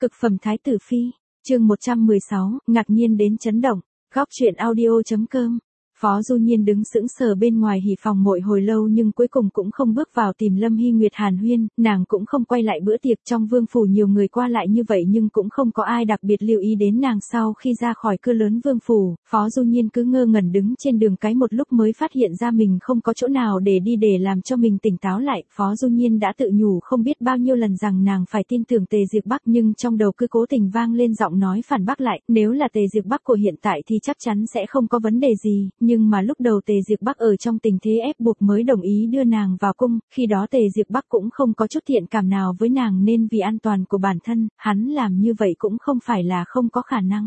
Cực phẩm thái tử phi, chương 116, ngạc nhiên đến chấn động, góc truyện audio.com. Phó Du Nhiên đứng sững sờ bên ngoài hỉ phòng một hồi lâu nhưng cuối cùng cũng không bước vào tìm Lâm Hy Nguyệt hàn huyên, nàng cũng không quay lại bữa tiệc. Trong vương phủ nhiều người qua lại như vậy nhưng cũng không có ai đặc biệt lưu ý đến nàng. Sau khi ra khỏi cửa lớn vương phủ, Phó Du Nhiên cứ ngơ ngẩn đứng trên đường cái một lúc mới phát hiện ra mình không có chỗ nào để đi để làm cho mình tỉnh táo lại. Phó Du Nhiên đã tự nhủ không biết bao nhiêu lần rằng nàng phải tin tưởng Tề Diệp Bắc, nhưng trong đầu cứ cố tình vang lên giọng nói phản bác lại, nếu là Tề Diệp Bắc của hiện tại thì chắc chắn sẽ không có vấn đề gì. Nhưng mà lúc đầu Tề Diệp Bắc ở trong tình thế ép buộc mới đồng ý đưa nàng vào cung, khi đó Tề Diệp Bắc cũng không có chút thiện cảm nào với nàng nên vì an toàn của bản thân, hắn làm như vậy cũng không phải là không có khả năng.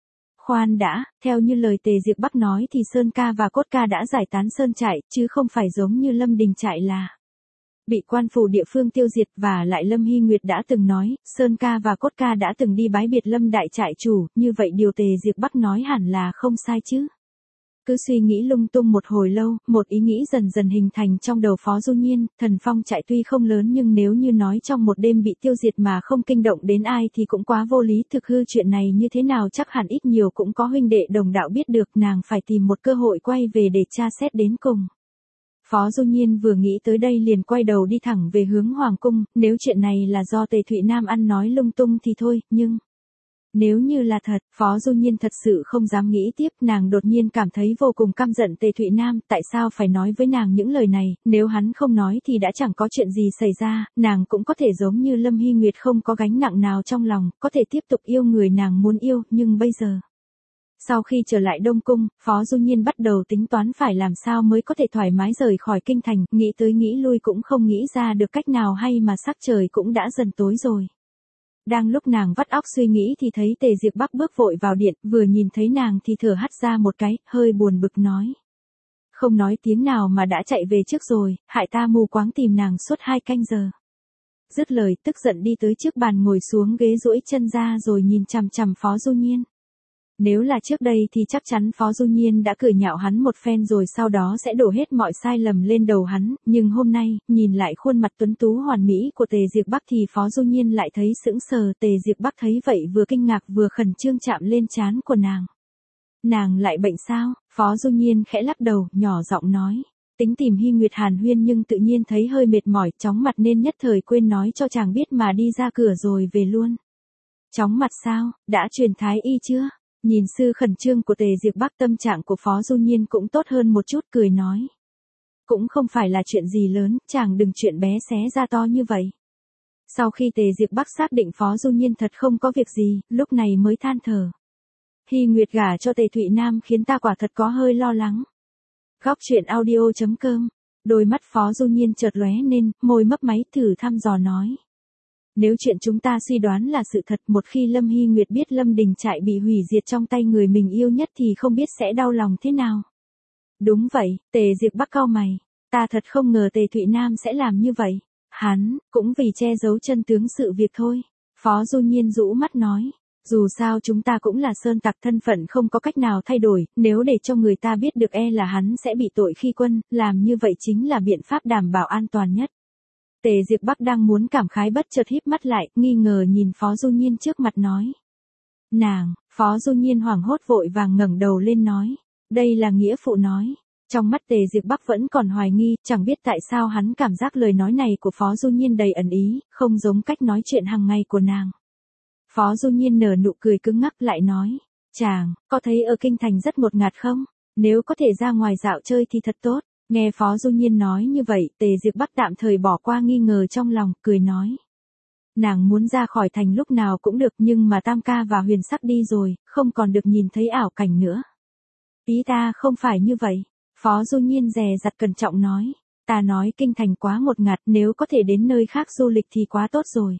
Khoan đã, theo như lời Tề Diệp Bắc nói thì Sơn Ca và Cốt Ca đã giải tán sơn trại, chứ không phải giống như Lâm Đình trại là bị quan phủ địa phương tiêu diệt. Và lại Lâm Hy Nguyệt đã từng nói, Sơn Ca và Cốt Ca đã từng đi bái biệt Lâm đại trại chủ, như vậy điều Tề Diệp Bắc nói hẳn là không sai chứ. Cứ suy nghĩ lung tung một hồi lâu, một ý nghĩ dần dần hình thành trong đầu Phó Du Nhiên. Thần Phong trại tuy không lớn nhưng nếu như nói trong một đêm bị tiêu diệt mà không kinh động đến ai thì cũng quá vô lý. Thực hư chuyện này như thế nào chắc hẳn ít nhiều cũng có huynh đệ đồng đạo biết được, nàng phải tìm một cơ hội quay về để tra xét đến cùng. Phó Du Nhiên vừa nghĩ tới đây liền quay đầu đi thẳng về hướng Hoàng cung. Nếu chuyện này là do Tề Thụy Nam ăn nói lung tung thì thôi, nhưng nếu như là thật, Phó Du Nhiên thật sự không dám nghĩ tiếp. Nàng đột nhiên cảm thấy vô cùng căm giận Tề Thụy Nam, tại sao phải nói với nàng những lời này, nếu hắn không nói thì đã chẳng có chuyện gì xảy ra, nàng cũng có thể giống như Lâm Hy Nguyệt không có gánh nặng nào trong lòng, có thể tiếp tục yêu người nàng muốn yêu. Nhưng bây giờ, sau khi trở lại Đông Cung, Phó Du Nhiên bắt đầu tính toán phải làm sao mới có thể thoải mái rời khỏi kinh thành, nghĩ tới nghĩ lui cũng không nghĩ ra được cách nào hay mà sắc trời cũng đã dần tối rồi. Đang lúc nàng vắt óc suy nghĩ thì thấy Tề Diệp Bắc bước vội vào điện, vừa nhìn thấy nàng thì thở hắt ra một cái, hơi buồn bực nói. Không nói tiếng nào mà đã chạy về trước rồi, hại ta mù quáng tìm nàng suốt 2 canh giờ. Dứt lời tức giận đi tới trước bàn ngồi xuống ghế duỗi chân ra rồi nhìn chằm chằm Phó Du Nhiên. Nếu là trước đây thì chắc chắn Phó Du Nhiên đã cười nhạo hắn một phen rồi sau đó sẽ đổ hết mọi sai lầm lên đầu hắn, nhưng hôm nay, nhìn lại khuôn mặt tuấn tú hoàn mỹ của Tề Diệp Bắc thì Phó Du Nhiên lại thấy sững sờ. Tề Diệp Bắc thấy vậy vừa kinh ngạc vừa khẩn trương chạm lên trán của nàng. Nàng lại bệnh sao? Phó Du Nhiên khẽ lắc đầu, nhỏ giọng nói. Tính tìm Hy Nguyệt hàn huyên nhưng tự nhiên thấy hơi mệt mỏi, chóng mặt nên nhất thời quên nói cho chàng biết mà đi ra cửa rồi về luôn. Chóng mặt sao? Đã truyền thái y chưa? Nhìn sự khẩn trương của Tề Diệp Bắc, tâm trạng của Phó Du Nhiên cũng tốt hơn một chút, cười nói. Cũng không phải là chuyện gì lớn, chàng đừng chuyện bé xé ra to như vậy. Sau khi Tề Diệp Bắc xác định Phó Du Nhiên thật không có việc gì, lúc này mới than thở. Hy Nguyệt gả cho Tề Thụy Nam khiến ta quả thật có hơi lo lắng. Góc truyện audio.com. Đôi mắt Phó Du Nhiên chợt lóe lên, môi mấp máy thử thăm dò nói. Nếu chuyện chúng ta suy đoán là sự thật, một khi Lâm Hy Nguyệt biết Lâm Đình trại bị hủy diệt trong tay người mình yêu nhất thì không biết sẽ đau lòng thế nào. Đúng vậy, Tề Diệp Bắc cau mày. Ta thật không ngờ Tề Thụy Nam sẽ làm như vậy. Hắn, cũng vì che giấu chân tướng sự việc thôi. Phó Du Nhiên rũ mắt nói. Dù sao chúng ta cũng là sơn tặc, thân phận không có cách nào thay đổi, nếu để cho người ta biết được e là hắn sẽ bị tội khi quân, làm như vậy chính là biện pháp đảm bảo an toàn nhất. Tề Diệp Bắc đang muốn cảm khái bất chợt híp mắt lại, nghi ngờ nhìn Phó Du Nhiên trước mặt nói. Nàng, Phó Du Nhiên hoảng hốt vội vàng ngẩng đầu lên nói. Đây là nghĩa phụ nói. Trong mắt Tề Diệp Bắc vẫn còn hoài nghi, chẳng biết tại sao hắn cảm giác lời nói này của Phó Du Nhiên đầy ẩn ý, không giống cách nói chuyện hàng ngày của nàng. Phó Du Nhiên nở nụ cười cứng ngắc lại nói. Chàng, có thấy ở kinh thành rất ngột ngạt không? Nếu có thể ra ngoài dạo chơi thì thật tốt. Nghe Phó Du Nhiên nói như vậy, Tề Diệp Bắc tạm thời bỏ qua nghi ngờ trong lòng, cười nói. Nàng muốn ra khỏi thành lúc nào cũng được nhưng mà Tam Ca và Huyền Sắc đi rồi, không còn được nhìn thấy ảo cảnh nữa. Ý ta không phải như vậy. Phó Du Nhiên dè dặt cẩn trọng nói. Ta nói kinh thành quá ngột ngạt, nếu có thể đến nơi khác du lịch thì quá tốt rồi.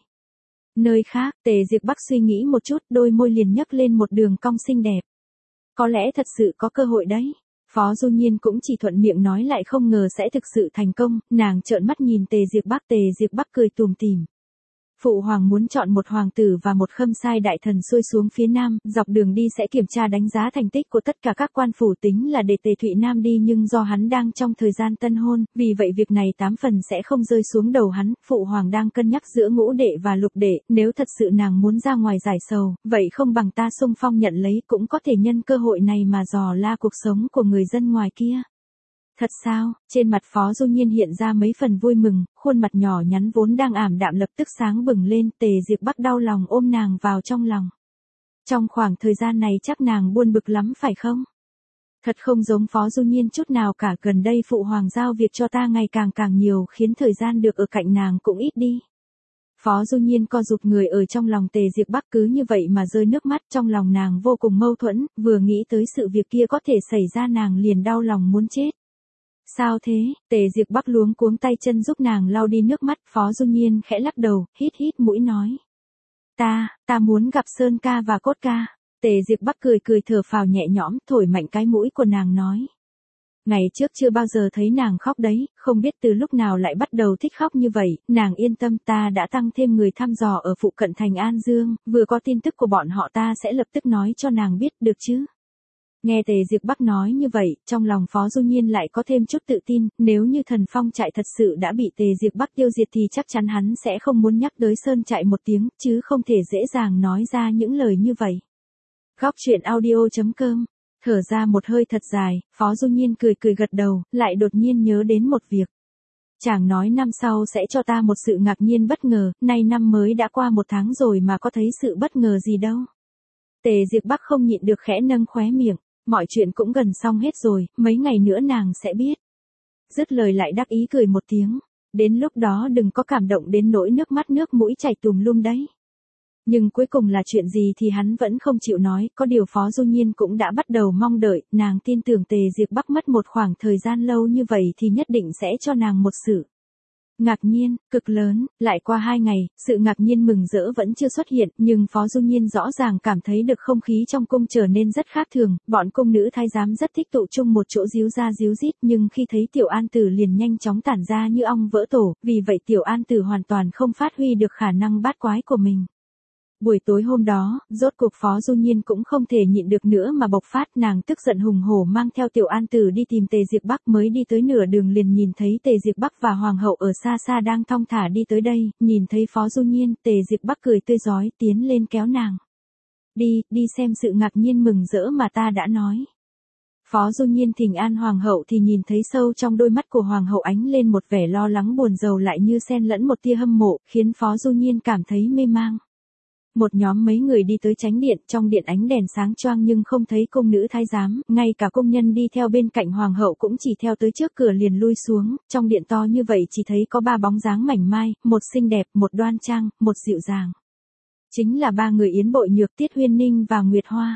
Nơi khác, Tề Diệp Bắc suy nghĩ một chút, đôi môi liền nhấc lên một đường cong xinh đẹp. Có lẽ thật sự có cơ hội đấy. Phó Du Nhiên cũng chỉ thuận miệng nói lại không ngờ sẽ thực sự thành công, nàng trợn mắt nhìn Tề Diệp Bắc cười tủm tỉm. Phụ hoàng muốn chọn một hoàng tử và một khâm sai đại thần xuôi xuống phía Nam, dọc đường đi sẽ kiểm tra đánh giá thành tích của tất cả các quan phủ tính là để Tề Thụy Nam đi, nhưng do hắn đang trong thời gian tân hôn, vì vậy việc này 8 phần sẽ không rơi xuống đầu hắn. Phụ hoàng đang cân nhắc giữa Ngũ đệ và Lục đệ, nếu thật sự nàng muốn ra ngoài giải sầu, vậy không bằng ta xung phong nhận lấy, cũng có thể nhân cơ hội này mà dò la cuộc sống của người dân ngoài kia. Thật sao? Trên mặt Phó Du Nhiên hiện ra mấy phần vui mừng, khuôn mặt nhỏ nhắn vốn đang ảm đạm lập tức sáng bừng lên. Tề Diệp Bắc đau lòng ôm nàng vào trong lòng. Trong khoảng thời gian này chắc nàng buồn bực lắm phải không? Thật không giống Phó Du Nhiên chút nào cả, gần đây phụ hoàng giao việc cho ta ngày càng nhiều, khiến thời gian được ở cạnh nàng cũng ít đi. Phó Du Nhiên co rụt người ở trong lòng Tề Diệp Bắc, cứ như vậy mà rơi nước mắt. Trong lòng nàng vô cùng mâu thuẫn, vừa nghĩ tới sự việc kia có thể xảy ra nàng liền đau lòng muốn chết. Sao thế? Tề Diệp Bắc luống cuống tay chân giúp nàng lau đi nước mắt. Phó Du Nhiên khẽ lắc đầu, hít mũi nói. Ta muốn gặp Sơn ca và Cốt ca. Tề Diệp Bắc cười thở phào nhẹ nhõm, thổi mạnh cái mũi của nàng nói. Ngày trước chưa bao giờ thấy nàng khóc đấy, không biết từ lúc nào lại bắt đầu thích khóc như vậy. Nàng yên tâm, ta đã tăng thêm người thăm dò ở phụ cận thành An Dương, vừa có tin tức của bọn họ ta sẽ lập tức nói cho nàng biết, được chứ? Nghe Tề Diệp Bắc nói như vậy, trong lòng Phó Du Nhiên lại có thêm chút tự tin, nếu như Thần Phong trại thật sự đã bị Tề Diệp Bắc tiêu diệt thì chắc chắn hắn sẽ không muốn nhắc tới Sơn trại một tiếng, chứ không thể dễ dàng nói ra những lời như vậy. Góc truyện audio.com. Thở ra một hơi thật dài, Phó Du Nhiên cười gật đầu, lại đột nhiên nhớ đến một việc. Chàng nói năm sau sẽ cho ta một sự ngạc nhiên bất ngờ, nay năm mới đã qua 1 tháng rồi mà có thấy sự bất ngờ gì đâu. Tề Diệp Bắc không nhịn được khẽ nâng khóe miệng. Mọi chuyện cũng gần xong hết rồi, mấy ngày nữa nàng sẽ biết. Dứt lời lại đắc ý cười một tiếng. Đến lúc đó đừng có cảm động đến nỗi nước mắt nước mũi chảy tùm lum đấy. Nhưng cuối cùng là chuyện gì thì hắn vẫn không chịu nói, có điều Phó Du Nhiên cũng đã bắt đầu mong đợi, nàng tin tưởng Tề Diệp Bắc mất một khoảng thời gian lâu như vậy thì nhất định sẽ cho nàng một sự ngạc nhiên, cực lớn. Lại qua 2 ngày, sự ngạc nhiên mừng rỡ vẫn chưa xuất hiện, nhưng Phó Du Nhiên rõ ràng cảm thấy được không khí trong cung trở nên rất khác thường, bọn cung nữ thái giám rất thích tụ chung một chỗ díu ra díu dít, nhưng khi thấy Tiểu An Tử liền nhanh chóng tản ra như ong vỡ tổ, vì vậy Tiểu An Tử hoàn toàn không phát huy được khả năng bát quái của mình. Buổi tối hôm đó, rốt cuộc Phó Du Nhiên cũng không thể nhịn được nữa mà bộc phát, nàng tức giận hùng hổ mang theo Tiểu An Tử đi tìm Tề Diệp Bắc, mới đi tới nửa đường liền nhìn thấy Tề Diệp Bắc và Hoàng hậu ở xa đang thong thả đi tới đây, nhìn thấy Phó Du Nhiên, Tề Diệp Bắc cười tươi rói tiến lên kéo nàng. Đi xem sự ngạc nhiên mừng rỡ mà ta đã nói. Phó Du Nhiên thỉnh an Hoàng hậu thì nhìn thấy sâu trong đôi mắt của Hoàng hậu ánh lên một vẻ lo lắng buồn rầu lại như xen lẫn một tia hâm mộ, khiến Phó Du Nhiên cảm thấy mê mang. Một nhóm mấy người đi tới chánh điện, trong điện ánh đèn sáng choang nhưng không thấy cung nữ thái giám, ngay cả công nhân đi theo bên cạnh Hoàng hậu cũng chỉ theo tới trước cửa liền lui xuống, trong điện to như vậy chỉ thấy có 3 bóng dáng mảnh mai, một xinh đẹp, một đoan trang, một dịu dàng. Chính là 3 người Yến Bội Nhược, Tiết Huyên Ninh và Nguyệt Hoa.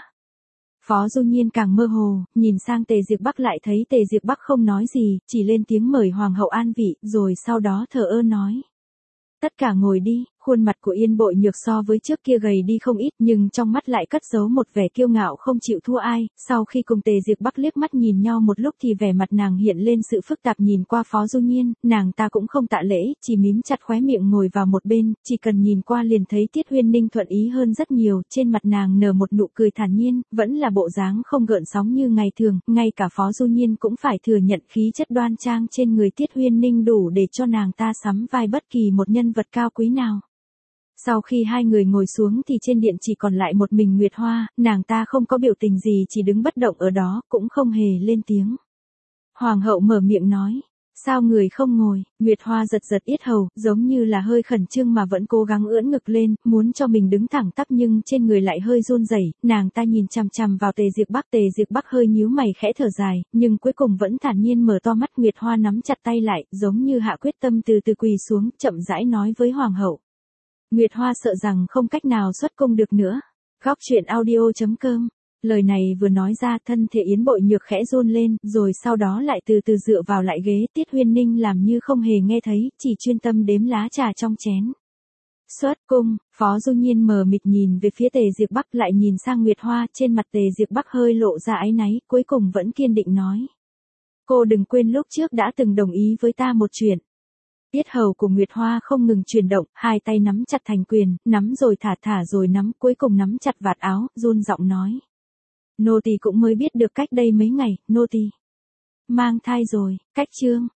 Phó Du Nhiên càng mơ hồ, nhìn sang Tề Diệp Bắc lại thấy Tề Diệp Bắc không nói gì, chỉ lên tiếng mời Hoàng hậu an vị, rồi sau đó thờ ơ nói. Tất cả ngồi đi. Khuôn mặt của Yên Bội Nhược so với trước kia gầy đi không ít, nhưng trong mắt lại cất giấu một vẻ kiêu ngạo không chịu thua ai. Sau khi cùng Tề Diệp Bắc liếc mắt nhìn nhau một lúc thì vẻ mặt nàng hiện lên sự phức tạp, nhìn qua Phó Du Nhiên, nàng ta cũng không tạ lễ, chỉ mím chặt khóe miệng ngồi vào một bên, chỉ cần nhìn qua liền thấy Tiết Huyên Ninh thuận ý hơn rất nhiều, trên mặt nàng nở một nụ cười thản nhiên, vẫn là bộ dáng không gợn sóng như ngày thường, ngay cả Phó Du Nhiên cũng phải thừa nhận khí chất đoan trang trên người Tiết Huyên Ninh đủ để cho nàng ta sắm vai bất kỳ một nhân vật cao quý nào. Sau khi 2 người ngồi xuống thì trên điện chỉ còn lại một mình Nguyệt Hoa, nàng ta không có biểu tình gì, chỉ đứng bất động ở đó, cũng không hề lên tiếng. Hoàng hậu mở miệng nói, sao người không ngồi? Nguyệt Hoa giật yết hầu, giống như là hơi khẩn trương mà vẫn cố gắng ưỡn ngực lên, muốn cho mình đứng thẳng tắp nhưng trên người lại hơi run rẩy. Nàng ta nhìn chằm chằm vào Tề Diệp Bắc hơi nhíu mày khẽ thở dài, nhưng cuối cùng vẫn thản nhiên mở to mắt. Nguyệt Hoa nắm chặt tay lại, giống như hạ quyết tâm từ từ quỳ xuống, chậm rãi nói với Hoàng hậu. Nguyệt Hoa sợ rằng không cách nào xuất cung được nữa. Góc truyện audio.com. Lời này vừa nói ra, thân thể Yến Bội Nhược khẽ run lên, rồi sau đó lại từ từ dựa vào lại ghế. Tiết Huyên Ninh làm như không hề nghe thấy, chỉ chuyên tâm đếm lá trà trong chén. Xuất cung. Phó Du Nhiên mờ mịt nhìn về phía Tề Diệp Bắc, lại nhìn sang Nguyệt Hoa, trên mặt Tề Diệp Bắc hơi lộ ra áy náy, cuối cùng vẫn kiên định nói. Cô đừng quên lúc trước đã từng đồng ý với ta một chuyện. Yết hầu của Nguyệt Hoa không ngừng chuyển động, hai tay nắm chặt thành quyền, nắm rồi thả rồi nắm, cuối cùng nắm chặt vạt áo, run giọng nói. Nô tỳ cũng mới biết được cách đây mấy ngày, nô tỳ mang thai rồi, cách chương.